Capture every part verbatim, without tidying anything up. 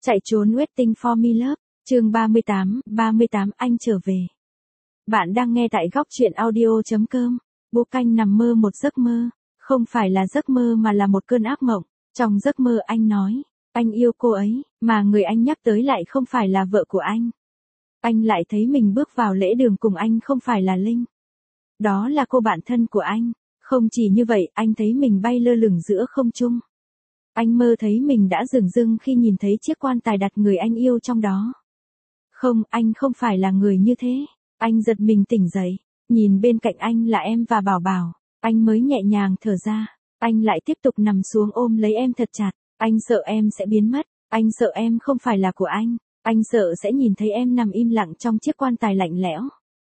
Chạy trốn Waiting for Me Love, chương ba mươi tám, ba mươi tám anh trở về. Bạn đang nghe tại góc truyện audio.com. Bố Canh nằm mơ một giấc mơ, không phải là giấc mơ mà là một cơn ác mộng. Trong giấc mơ anh nói, anh yêu cô ấy, mà người anh nhắc tới lại không phải là vợ của anh. Anh lại thấy mình bước vào lễ đường cùng anh không phải là Linh. Đó là cô bạn thân của anh. Không chỉ như vậy, anh thấy mình bay lơ lửng giữa không trung. Anh mơ thấy mình đã dửng dưng khi nhìn thấy chiếc quan tài đặt người anh yêu trong đó. Không, anh không phải là người như thế. Anh giật mình tỉnh dậy, nhìn bên cạnh anh là em và Bảo Bảo. Anh mới nhẹ nhàng thở ra. Anh lại tiếp tục nằm xuống ôm lấy em thật chặt. Anh sợ em sẽ biến mất. Anh sợ em không phải là của anh. Anh sợ sẽ nhìn thấy em nằm im lặng trong chiếc quan tài lạnh lẽo.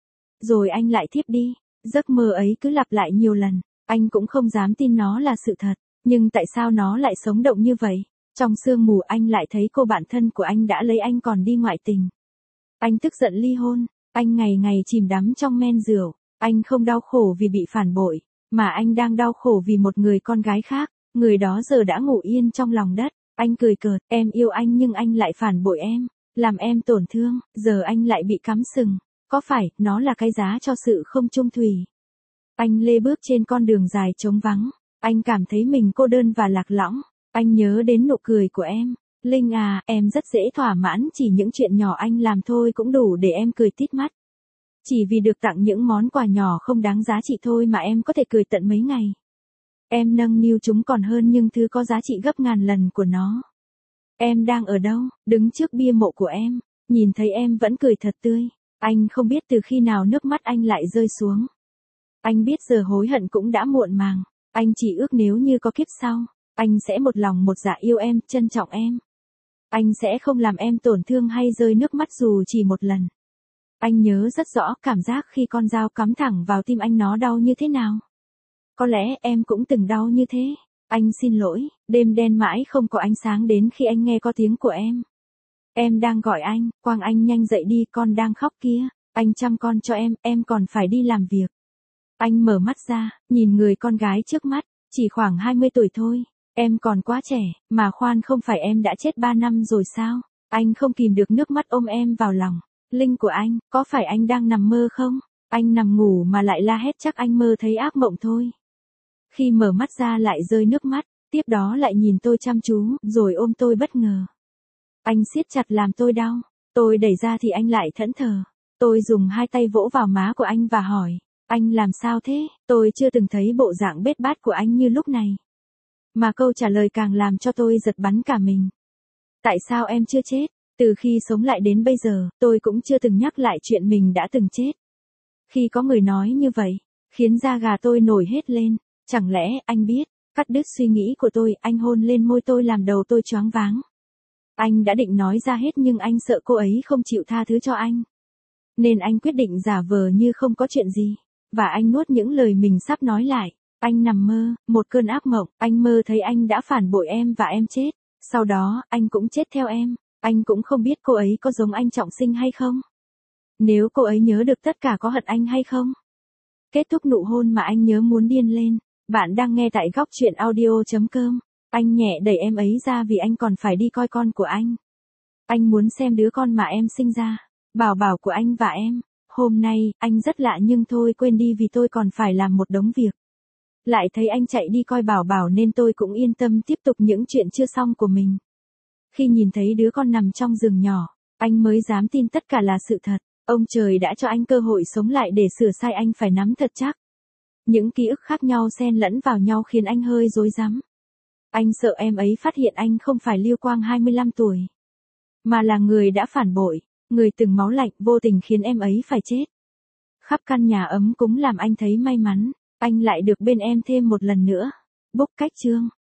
Rồi anh lại thiếp đi. Giấc mơ ấy cứ lặp lại nhiều lần. Anh cũng không dám tin nó là sự thật. Nhưng tại sao nó lại sống động như vậy? Trong sương mù anh lại thấy cô bạn thân của anh đã lấy anh còn đi ngoại tình. Anh tức giận ly hôn. Anh ngày ngày chìm đắm trong men rượu. Anh không đau khổ vì bị phản bội, mà anh đang đau khổ vì một người con gái khác. Người đó giờ đã ngủ yên trong lòng đất. Anh cười cợt, em yêu anh nhưng anh lại phản bội em, làm em tổn thương, giờ anh lại bị cắm sừng. Có phải, nó là cái giá cho sự không chung thủy? Anh lê bước trên con đường dài trống vắng. Anh cảm thấy mình cô đơn và lạc lõng. Anh nhớ đến nụ cười của em. Linh à, em rất dễ thỏa mãn, chỉ những chuyện nhỏ anh làm thôi cũng đủ để em cười tít mắt. Chỉ vì được tặng những món quà nhỏ không đáng giá trị thôi mà em có thể cười tận mấy ngày. Em nâng niu chúng còn hơn nhưng thứ có giá trị gấp ngàn lần của nó. Em đang ở đâu? Đứng trước bia mộ của em. Nhìn thấy em vẫn cười thật tươi. Anh không biết từ khi nào nước mắt anh lại rơi xuống. Anh biết giờ hối hận cũng đã muộn màng. Anh chỉ ước nếu như có kiếp sau, anh sẽ một lòng một dạ yêu em, trân trọng em. Anh sẽ không làm em tổn thương hay rơi nước mắt dù chỉ một lần. Anh nhớ rất rõ cảm giác khi con dao cắm thẳng vào tim anh nó đau như thế nào. Có lẽ em cũng từng đau như thế. Anh xin lỗi, đêm đen mãi không có ánh sáng đến khi anh nghe có tiếng của em. Em đang gọi anh, Quang anh nhanh dậy đi, con đang khóc kia. Anh chăm con cho em, em còn phải đi làm việc. Anh mở mắt ra, nhìn người con gái trước mắt, chỉ khoảng hai mươi tuổi thôi. Em còn quá trẻ, mà khoan không phải em đã chết ba năm rồi sao? Anh không kìm được nước mắt ôm em vào lòng. Linh của anh, có phải anh đang nằm mơ không? Anh nằm ngủ mà lại la hét chắc anh mơ thấy ác mộng thôi. Khi mở mắt ra lại rơi nước mắt, tiếp đó lại nhìn tôi chăm chú, rồi ôm tôi bất ngờ. Anh siết chặt làm tôi đau. Tôi đẩy ra thì anh lại thẫn thờ. Tôi dùng hai tay vỗ vào má của anh và hỏi. Anh làm sao thế? Tôi chưa từng thấy bộ dạng bết bát của anh như lúc này. Mà câu trả lời càng làm cho tôi giật bắn cả mình. Tại sao em chưa chết? Từ khi sống lại đến bây giờ, tôi cũng chưa từng nhắc lại chuyện mình đã từng chết. Khi có người nói như vậy, khiến da gà tôi nổi hết lên. Chẳng lẽ anh biết, cắt đứt suy nghĩ của tôi, anh hôn lên môi tôi làm đầu tôi choáng váng. Anh đã định nói ra hết nhưng anh sợ cô ấy không chịu tha thứ cho anh. Nên anh quyết định giả vờ như không có chuyện gì. Và anh nuốt những lời mình sắp nói lại. Anh nằm mơ, một cơn ác mộng, anh mơ thấy anh đã phản bội em và em chết. Sau đó, anh cũng chết theo em. Anh cũng không biết cô ấy có giống anh trọng sinh hay không. Nếu cô ấy nhớ được tất cả có hận anh hay không. Kết thúc nụ hôn mà anh nhớ muốn điên lên. Bạn đang nghe tại góc truyện audio.com. Anh nhẹ đẩy em ấy ra vì anh còn phải đi coi con của anh. Anh muốn xem đứa con mà em sinh ra. Bảo Bảo của anh và em. Hôm nay, anh rất lạ nhưng thôi quên đi vì tôi còn phải làm một đống việc. Lại thấy anh chạy đi coi Bảo Bảo nên tôi cũng yên tâm tiếp tục những chuyện chưa xong của mình. Khi nhìn thấy đứa con nằm trong giường nhỏ, anh mới dám tin tất cả là sự thật. Ông trời đã cho anh cơ hội sống lại để sửa sai, anh phải nắm thật chắc. Những ký ức khác nhau xen lẫn vào nhau khiến anh hơi rối rắm. Anh sợ em ấy phát hiện anh không phải Lưu Quang hai mươi lăm tuổi. Mà là người đã phản bội, người từng máu lạnh vô tình khiến em ấy phải chết. Khắp căn nhà ấm cúng làm anh thấy may mắn, anh lại được bên em thêm một lần nữa. Book cách chương.